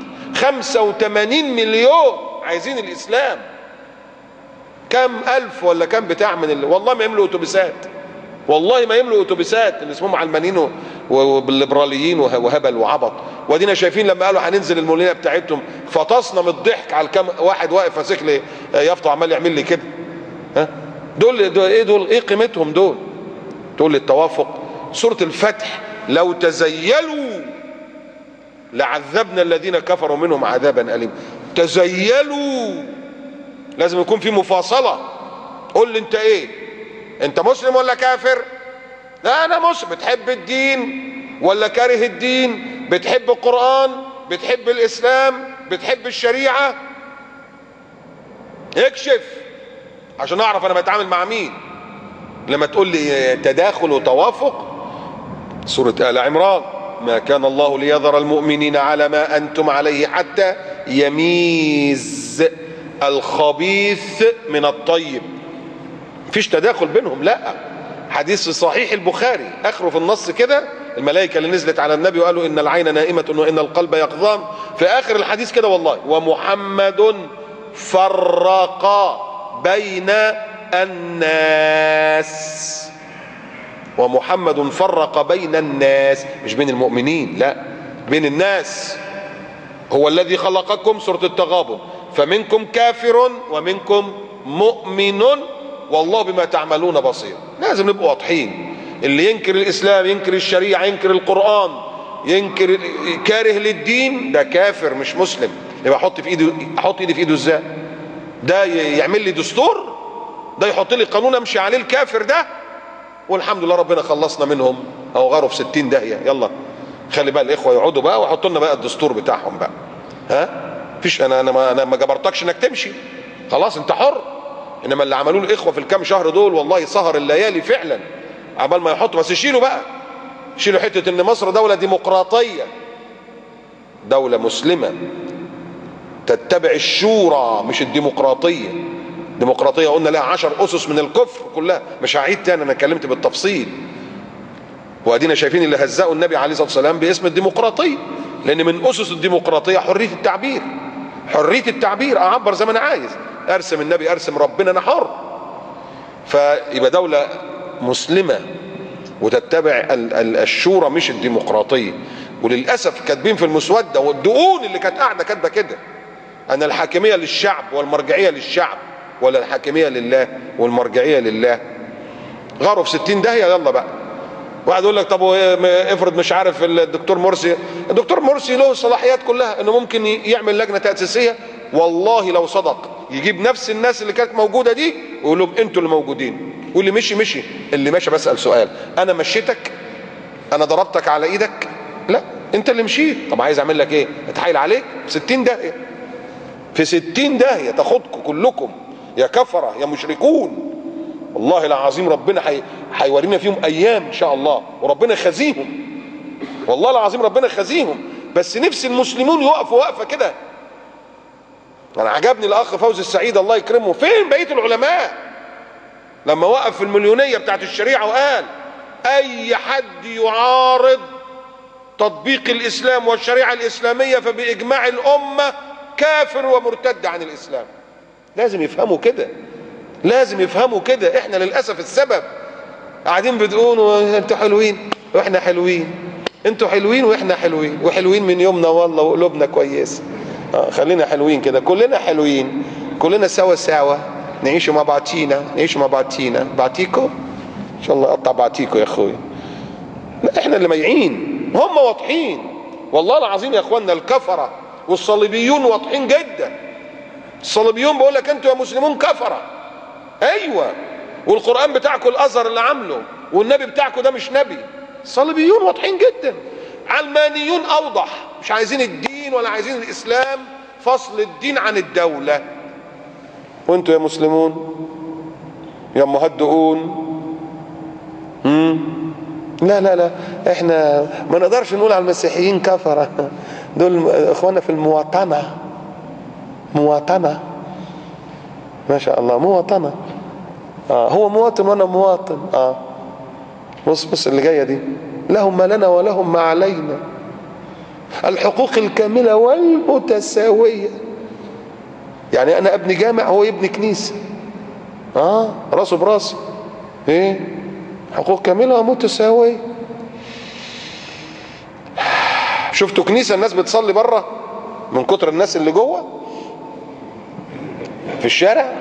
85 مليون عايزين الاسلام، كم الف ولا كم بتاع والله ما يملوا اتوبيسات، والله ما يملوا اتوبيسات اللي اسمهم علمانيين وبالليبراليين وهبل وعبط. وادينا شايفين لما قالوا هننزل المولينه بتاعتهم فطسنا من الضحك على كام واحد واقف ماسك لي يافطه عمال يعمل لي كده. دول ايه قيمتهم دول؟ تقول لي التوافق. سوره الفتح لو تزيلوا لعذبنا الذين كفروا منهم عذابا اليما. تزيلوا لازم يكون في مفاصله. قول لي انت ايه؟ انت مسلم ولا كافر؟ لا انا مسلم. بتحب الدين ولا كاره الدين؟ بتحب القرآن؟ بتحب الاسلام؟ بتحب الشريعة؟ اكشف عشان اعرف انا بتعامل مع مين. لما تقول لي تداخل وتوافق، سورة آل عمران ما كان الله ليذر المؤمنين على ما انتم عليه حتى يميز الخبيث من الطيب. مفيش تداخل بينهم، لا. حديث صحيح البخاري اخره في النص كده، الملائكه اللي نزلت على النبي وقالوا ان العين نائمه وان القلب يقظان، في اخر الحديث كده والله ومحمد فرق بين الناس. ومحمد فرق بين الناس، مش بين المؤمنين، لا، بين الناس. هو الذي خلقكم، سورة التغابن، فمنكم كافر ومنكم مؤمن والله بما تعملون بصير. لازم نبقى واضحين. اللي ينكر الاسلام، ينكر الشريعة، ينكر القرآن، ينكر كاره للدين، ده كافر مش مسلم. يبقى احط ايدي في ايده ازاي؟ ده يعمل لي دستور؟ ده يحط لي قانون امشي عليه الكافر ده؟ والحمد لله ربنا خلصنا منهم او غاروا في 60 داهية. يلا خلي بقى الاخوة يقعدوا بقى ويحطوا لنا بقى الدستور بتاعهم بقى. فيش انا ما جبرتكش انك تمشي، خلاص انت حر. انما اللي عملوه الاخوة في الكام شهر دول والله سهر الليالي فعلا عبال ما يحطوا. بس يشيلوا بقى، يشيلوا حتة ان مصر دولة ديمقراطية، دولة مسلمة تتبع الشورى مش الديمقراطية. الديمقراطية قلنا لها 10 أسس من الكفر كلها، مش هعيد تاني، انا اتكلمت بالتفصيل. وادينا شايفين اللي هزقوا النبي عليه الصلاة والسلام باسم الديمقراطية، لان من أسس الديمقراطية حرية التعبير، حرية التعبير، اعبر زي ما انا عايز، ارسم النبي ارسم ربنا، انا حر. فيبقى دولة مسلمة وتتبع الشورى مش الديمقراطية. وللأسف كاتبين في المسودة والدقون اللي كانت قاعدة كاتبة كده أن الحاكمية للشعب والمرجعية للشعب، ولا الحاكمية لله والمرجعية لله. غاروا في 60 داهية. يلا بقى واحد يقول لك طب افرض مش عارف الدكتور مرسي، الدكتور مرسي له الصلاحيات كلها انه ممكن يعمل لجنة تأسيسية. والله لو صدق يجيب نفس الناس اللي كانت موجودة دي ويقول لهم انتوا اللي موجودين، واللي مشي مشي. اللي ماشي بسأل سؤال، انا مشيتك؟ انا ضربتك على ايدك؟ لا، انت اللي مشيت. طب عايز اعمل لك ايه؟ اتحايل عليك؟ 60 داهية، في 60 داهية تاخدكم كلكم يا كفرة يا مشركون. والله العظيم ربنا هيورينا فيهم ايام ان شاء الله، وربنا يخزيهم. والله العظيم ربنا يخزيهم. بس نفس المسلمون يوقفوا وقفة كده. انا عجبني الاخ فوزي السعيد الله يكرمه، فين بقية العلماء لما وقف في المليونية بتاعت الشريعة وقال اي حد يعارض تطبيق الاسلام والشريعة الاسلامية فباجماع الامة كافر ومرتد عن الاسلام. لازم يفهموا كده، لازم يفهموا كده. احنا للاسف السبب قاعدين بتقولوا انتوا حلوين واحنا حلوين، انتوا حلوين واحنا حلوين، وحلوين من يومنا والله وقلوبنا كويس. خلينا حلوين كده، كلنا حلوين، كلنا سوا سوا، نعيشوا مع بعضينا، نعيشوا مع بعضينا. بعتيكوا ان شاء الله اقطع بعتيكوا يا اخويا. لا احنا اللي ميعين، هم واضحين. والله العظيم يا اخواننا الكفرة والصليبيون واضحين جدا. الصليبيون بيقول لك انتوا يا مسلمون كفرة. ايوه، والقرآن بتاعكم الازهر اللي عامله، والنبي بتاعكم ده مش نبي. الصليبيون واضحين جدا. علمانيون اوضح، مش عايزين الدين ولا عايزين الاسلام، فصل الدين عن الدولة. وانتوا يا مسلمون يا مهدئون، لا لا لا، احنا ما نقدرش نقول على المسيحيين كفرة، دول اخوانا في المواطنة. مواطنة ما شاء الله، مواطنة. هو مواطن وانا مواطن. بص اللي جاية دي، لهم ما لنا ولهم ما علينا، الحقوق الكاملة والمتساوية. يعني انا ابني جامع هو يبني كنيسة، راسه براسي. ايه؟ حقوق كاملة ومتساوية. شفتوا كنيسة الناس بتصلي بره من كتر الناس اللي جوه في الشارع،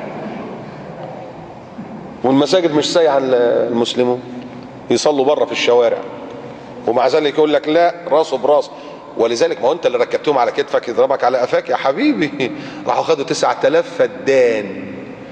والمساجد مش سايعة المسلمون يصلوا بره في الشوارع، ومع ذلك يقول لك لا، راسه براس. ولذلك ما هو انت اللي ركبتهم على كتفك يضربك على قفاك يا حبيبي. راحوا خدوا 9000 فدان،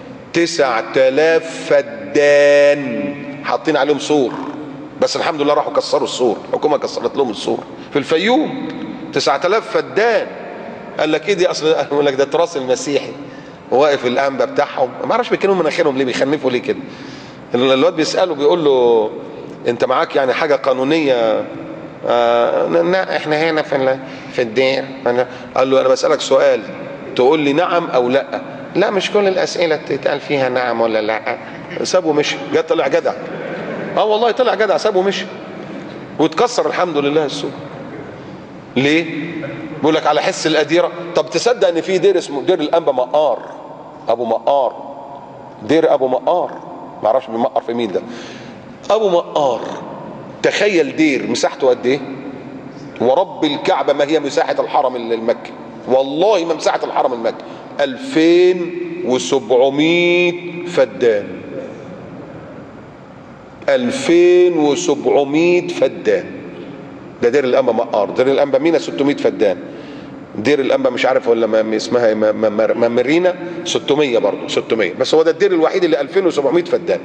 9000 فدان حاطين عليهم سور. بس الحمد لله راحوا كسروا السور، الحكومه كسرت لهم السور في الفيوم. 9000 فدان. قال لك ايه دي؟ اصل يقول لك ده تراث المسيحي. واقف الانبا بتاعهم، ما اعرفش بيتكلموا مناخيرهم ليه، بيخنفوا ليه كده. الواد بيساله بيقول له انت معاك يعني حاجه قانونيه؟ لا احنا هنا في الدير. قال له انا بسالك سؤال تقول لي نعم او لا. لا مش كل الاسئله تتقال فيها نعم ولا لا. سابه مشي، طلع جدع. والله طلع جدع، سابه مشي واتكسر الحمد لله السوق. ليه؟ بيقول لك على حس الاديره. طب تصدق ان في دير اسمه دير الانبا مقار، ابو مقار، دير ابو مقار، ما اعرفش بيمقر في مين ده. ابو مقار، تخيل دير مساحته قد ايه؟ ورب الكعبه ما هي مساحه الحرم المكي، والله ما مساحه الحرم المكي. 2700 فدان، 2700 فدان. ده دير الانبا مقار. دير الانبا مينا 600 فدان. دير الانبا مش عارف ولا ما اسمها مارينا 600 برضه، 600. بس هو ده الدير الوحيد اللي 2700 فدان.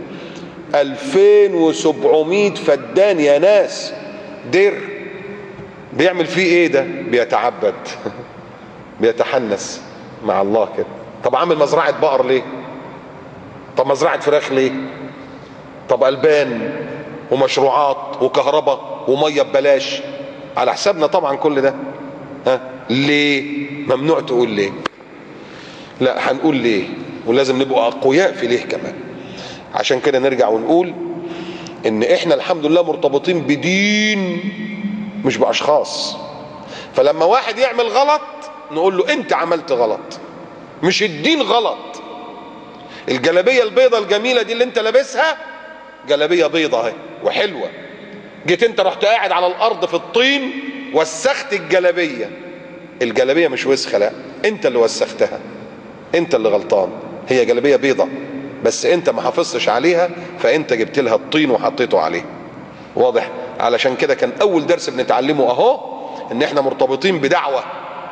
2700 فدان يا ناس. دير بيعمل فيه ايه ده؟ بيتعبد بيتحنس مع الله كده. طب عامل مزرعة بقر ليه؟ طب مزرعة فراخ ليه؟ طب ألبان ومشروعات وكهرباء ومية ببلاش على حسابنا طبعا كل ده. ليه؟ ممنوع تقول ليه. لا هنقول ليه، ولازم نبقى أقوياء في ليه كمان. عشان كده نرجع ونقول ان احنا الحمد لله مرتبطين بدين مش باشخاص. فلما واحد يعمل غلط نقول له انت عملت غلط، مش الدين غلط. الجلابيه البيضه الجميله دي اللي انت لابسها جلابيه بيضه اهي وحلوه، جيت انت رحت قاعد على الارض في الطين وسخت الجلابيه. الجلابيه مش وسخه، لا، انت اللي وسختها، انت اللي غلطان. هي جلابيه بيضه بس انت ما حافظتش عليها، فانت جبت لها الطين وحطيته عليه. واضح؟ علشان كده كان اول درس بنتعلمه اهو ان احنا مرتبطين بدعوه،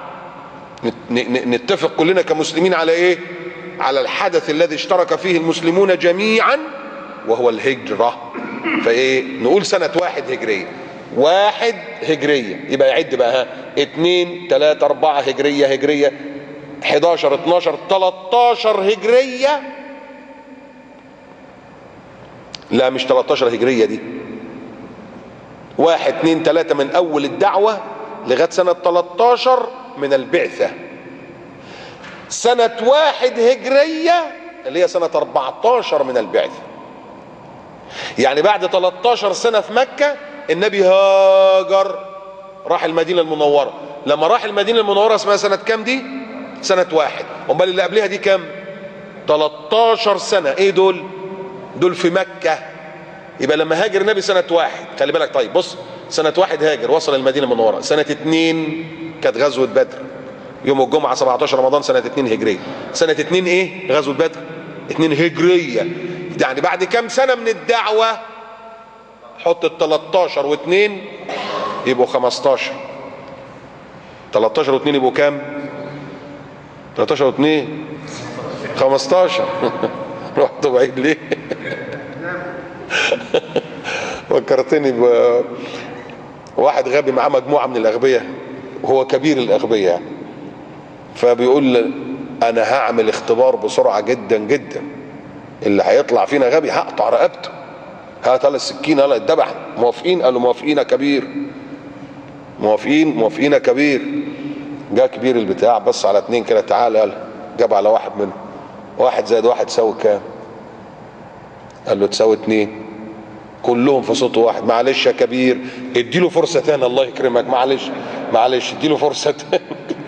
نتفق كلنا كمسلمين على ايه؟ على الحدث الذي اشترك فيه المسلمون جميعا وهو الهجرة. فايه؟ نقول سنة 1 هجرية، 1 هجرية، يبقى يعد بقى 2 3 4 هجرية 11 12 13 هجرية. لا مش 13 هجرية دي، 1 2 3 من اول الدعوة لغاية سنة 13 من البعثة. سنة 1 هجرية اللي هي سنة 14 من البعثة. يعني بعد 13 سنة في مكة النبي هاجر راح المدينة المنورة. لما راح المدينة المنورة اسمها سنة كام دي؟ سنة 1. امال اللي قبلها دي كام؟ 13 سنة. ايه دول؟ دول في مكة. يبقى لما هاجر النبي سنة 1، خلي بالك. طيب بص، سنة 1 هاجر وصل المدينة المنورة. سنة 2 كانت غزوة بدر يوم الجمعة 17 رمضان سنة 2 هجرية. سنة 2 ايه؟ غزوة بدر 2 هجرية. يعني بعد كام سنة من الدعوة؟ حط ال 13 و2 يبقوا 15. 13 و2 يبقوا كام؟ 13 و2 15. رحت بعيد ليه؟ فكرتني بواحد غبي معاه مجموعة من الأغبياء وهو كبير الأغبياء يعني. فبيقول انا هعمل اختبار بسرعة جدا جدا، اللي هيطلع فينا غبي هقطع رقبته. هات السكين، يلا اتذبح. موافقين؟ قالوا موافقين يا كبير. موافقين يا كبير. جاء كبير البتاع بص على 2 كده، تعال يلا. جاب على واحد منهم، 1 زائد 1 تساوي كام؟ قال له تساوي 2. كلهم في صوت واحد، معلش يا كبير اديله فرصة تانية الله يكرمك، معلش اديله فرصة تانية.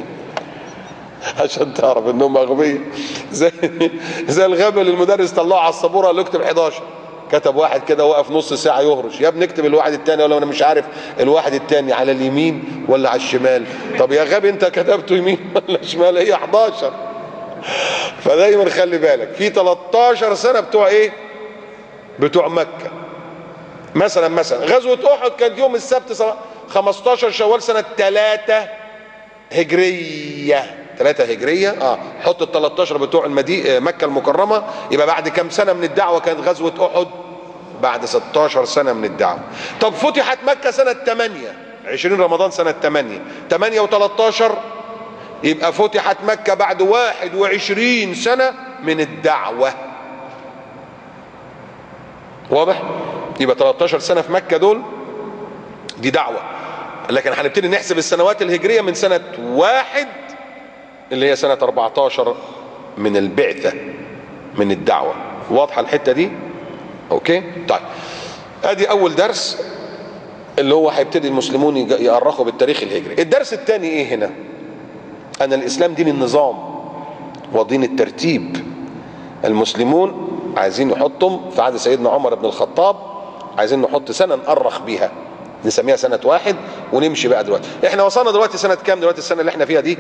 عشان تعرف انهم اغبياء. زي الغبي اللي المدرس طلعه على السبوره قال له اكتب 11، كتب 1 كده وقف نص ساعه يهرش. يا ابني اكتب الواحد الثاني، ولا انا مش عارف الواحد الثاني على اليمين ولا على الشمال. طب يا غبي انت كتبته يمين ولا شمال؟ هي 11. فدايما خلي بالك في 13 سنه بتوع ايه؟ بتوع مكه. مثلا غزوه احد كانت يوم السبت 15 شوال سنه 3 هجريه. 3 هجرية. حط ال 13 بتوع مكة المكرمة. يبقى بعد كم سنة من الدعوة كانت غزوة أحد؟ بعد 16 سنة من الدعوة. طب فتحت مكة سنة 8، 20 رمضان سنة 8 و13 يبقى فتحت مكة بعد 21 سنة من الدعوة. واضح؟ يبقى 13 سنة في مكة دول دي دعوة. لكن هنبتدي نحسب السنوات الهجرية من سنة 1 اللي هي سنة 14 من البعثة من الدعوة. واضحة الحتة دي؟ اوكي؟ طيب ادي اول درس اللي هو هيبتدي المسلمون يؤرخوا بالتاريخ الهجري. الدرس الثاني ايه هنا؟ ان الاسلام دين النظام ودين الترتيب. المسلمون عايزين يحطهم في عهد سيدنا عمر بن الخطاب، عايزين نحط سنة نؤرخ بيها نسميها سنة 1 ونمشي بقى. دلوقتي احنا وصلنا دلوقتي سنة كام؟ دلوقتي السنة اللي احنا فيها دي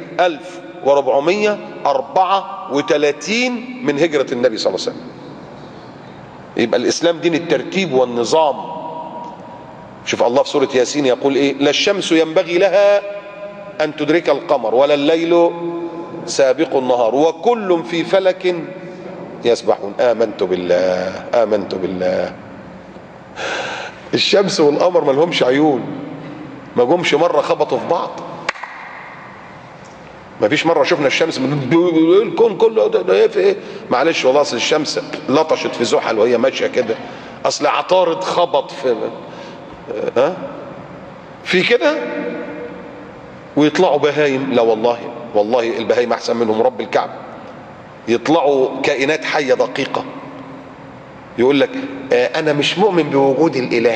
1434 من هجرة النبي صلى الله عليه وسلم. يبقى الاسلام دين الترتيب والنظام. شوف الله في سورة ياسين يقول ايه؟ لا الشمس ينبغي لها ان تدرك القمر ولا الليل سابق النهار وكل في فلك يسبحون. آمنت بالله. الشمس والقمر ما لهمش عيون، ما جمش مرة خبطوا في بعض. ما فيش مرة شفنا الشمس الكون كله ده ايه في ايه؟ معلش والله اصل الشمس لطشت في زحل وهي ماشية كده، اصل عطارد خبط في في كده ويطلعوا بهايم. لا والله البهايم احسن منهم رب الكعبة. يطلعوا كائنات حية دقيقة يقول لك انا مش مؤمن بوجود الاله.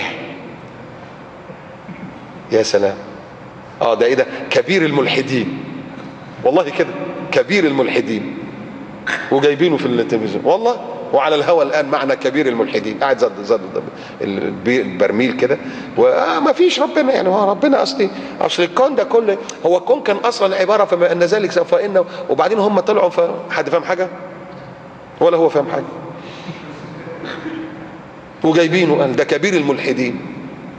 يا سلام. ده ايه ده؟ كبير الملحدين. والله كده كبير الملحدين، وجايبينه في التلفزيون والله، وعلى الهوى الان معنا كبير الملحدين قاعد زاد البرميل كده، وما فيش ربنا. يعني هو ربنا اصل الكون ده كله، هو الكون كان اصلا عباره فما ان ذلك سوف انه، وبعدين هم طلعوا حد فاهم حاجه ولا هو فاهم حاجه، وجايبينه قال ده كبير الملحدين.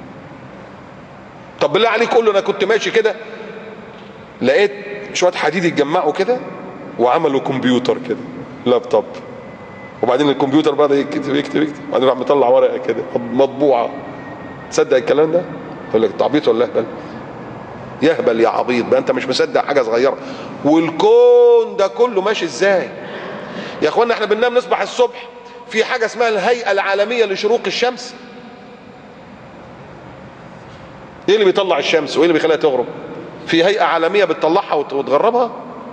طب بالله عليك قول له انا كنت ماشي كده لقيت شويه حديد اتجمعوا كده وعملوا كمبيوتر كده، لابتوب، وبعدين الكمبيوتر بدا يكتب وبعدين راح مطلع ورقه كده مطبوعه. تصدق الكلام ده؟ يقول لك تعبيط ولا اهبل؟ يهبل يا عبيط بقى، انت مش مصدق حاجه صغيره. والكون ده كله ماشي ازاي يا اخوانا؟ احنا بننام نصبح الصبح في حاجه اسمها الهيئه العالميه لشروق الشمس. ايه اللي بيطلع الشمس وايه اللي بيخليها تغرب؟ في هيئه عالميه بتطلعها وتغربها.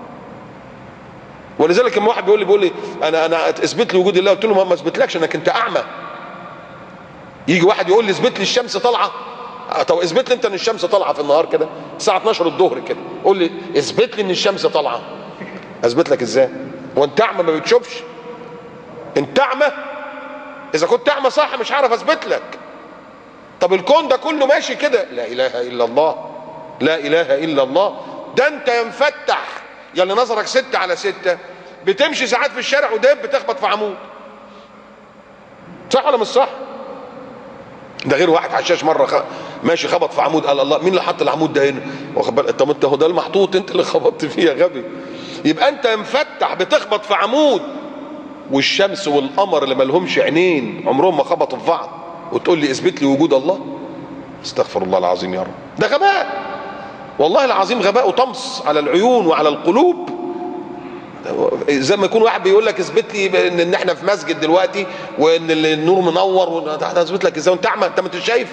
ولذلك لما واحد بيقول لي انا اثبت لي وجود الله، قلت له ما اثبتلكش انك انت اعمى. يجي واحد يقول لي اثبت لي الشمس طالعه، طب اثبت لي انت ان الشمس طالعه في النهار كده الساعه 12 الظهر كده، قول لي اثبت لي ان الشمس طالعه. اثبت لك ازاي؟ وانت اعمى ما بتشوفش؟ انت اعمى؟ اذا كنت اعمى صح مش هعرف اثبت لك. طب الكون ده كله ماشي كده، لا اله الا الله، لا اله الا الله. ده انت ينفتح يا اللي نظرك 6/6 بتمشي ساعات في الشارع ودب بتخبط في عمود، صح ولا مش صح؟ ده غير واحد حشاش مره ماشي خبط في عمود، قال الله مين اللي حط العمود ده هنا؟ واخد بالك؟ طب انت هو ده المحطوط، انت اللي خبطت فيه يا غبي. يبقى انت مفتح بتخبط في عمود، والشمس والقمر اللي مالهمش عينين عمرهم ما خبطوا في بعض، وتقول لي اثبت لي وجود الله؟ استغفر الله العظيم يا رب، ده غباء والله العظيم، غباء وطمس على العيون وعلى القلوب. زي ما يكون واحد بيقول لك اثبت لي ان احنا في مسجد دلوقتي وان النور منور، اثبت لك ازاي وانت اعمى؟ انت ما انتش شايف.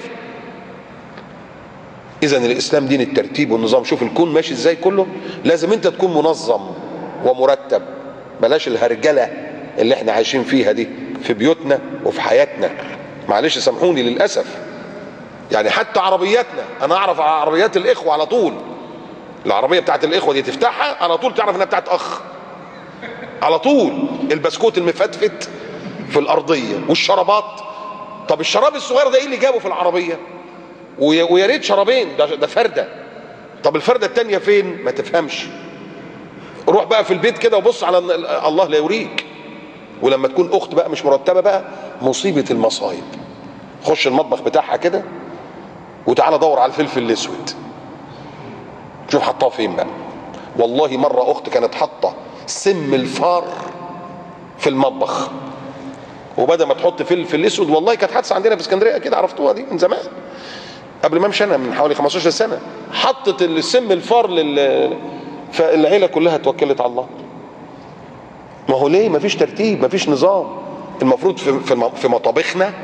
اذا الاسلام دين الترتيب والنظام. شوف الكون ماشي ازاي كله، لازم انت تكون منظم ومرتب، بلاش الهرجله اللي احنا عايشين فيها دي في بيوتنا وفي حياتنا. معلش سامحوني للاسف، يعني حتى عربياتنا، انا اعرف عربيات الاخوه على طول، العربيه بتاعت الاخوه دي تفتحها على طول تعرف انها بتاعت اخ على طول. البسكوت المفتفت في الارضيه والشرابات. طب الشراب الصغير ده ايه اللي جابه في العربيه؟ ويا ريت شرابين، ده فرده. طب الفرده الثانيه فين؟ ما تفهمش. روح بقى في البيت كده وبص على الله لا يوريك. ولما تكون اخت بقى مش مرتبه بقى مصيبه المصايب. خش المطبخ بتاعها كده وتعالى دور على الفلفل الاسود، شوف حطاه فين بقى. والله مره اخت كانت حاطه سم الفار في المطبخ، وبدل ما تحط فلفل اسود، والله كانت حادثه عندنا في اسكندريه كده، عرفتوها دي من زمان قبل ما امشي انا من حوالي 15 سنه. حطت السم الفار فالعيله كلها توكلت على الله. ما هو ليه؟ ما فيش ترتيب، ما فيش نظام. المفروض في مطابخنا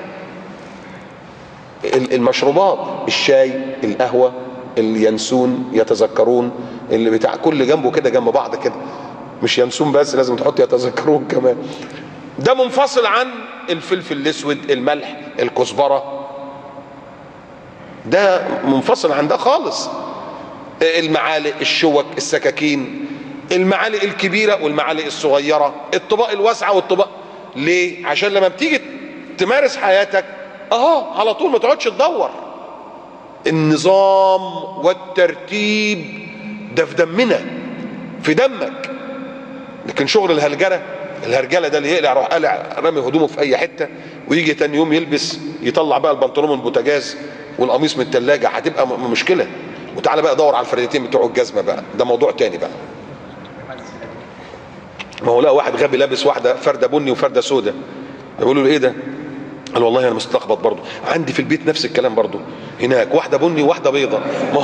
المشروبات، الشاي، القهوه، اليانسون، يتذكرون، اللي بتاع كل جنبه كده جنب بعض كده، مش ينسون بس، لازم تحط يتذكرون كمان. ده منفصل عن الفلفل الاسود، الملح، الكزبره، ده منفصل عن ده خالص. المعالق، الشوك، السكاكين، المعالق الكبيره والمعالق الصغيره، الطباق الواسعه والطباق. ليه؟ عشان لما بتيجي تمارس حياتك على طول ما تقعدش تدور. النظام والترتيب ده في دمنا، في دمك. لكن شغل الهرجله ده اللي يقلع روح قلع رامي هدومه في اي حته، ويجي تاني يوم يلبس يطلع بقى البنطلون من البوتاجاز والقميص من الثلاجه، هتبقى مشكله. وتعالى بقى دور على الفردتين بتوع الجزمه بقى، ده موضوع تاني بقى. ما هو لا واحد غبي لابس واحده فرده بني وفرده سوداء، يقولوا له ايه ده؟ قال والله انا مستلخبط برضه، عندي في البيت نفس الكلام برضه، هناك واحده بني وواحده بيضه.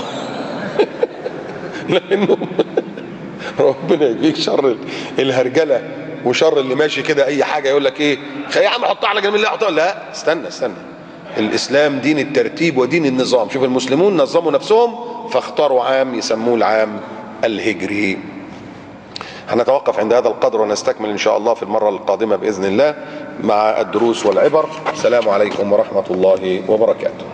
لانه ربنا يجيك شر الهرجله وشر اللي ماشي كده اي حاجه يقول لك ايه يا عم حطها على جنب الله، حطها. لا استنى، الاسلام دين الترتيب ودين النظام. شوف المسلمون نظموا نفسهم فاختاروا عام يسموه العام الهجري. هنتوقف عند هذا القدر ونستكمل ان شاء الله في المره القادمه باذن الله مع الدروس والعبر. السلام عليكم ورحمه الله وبركاته.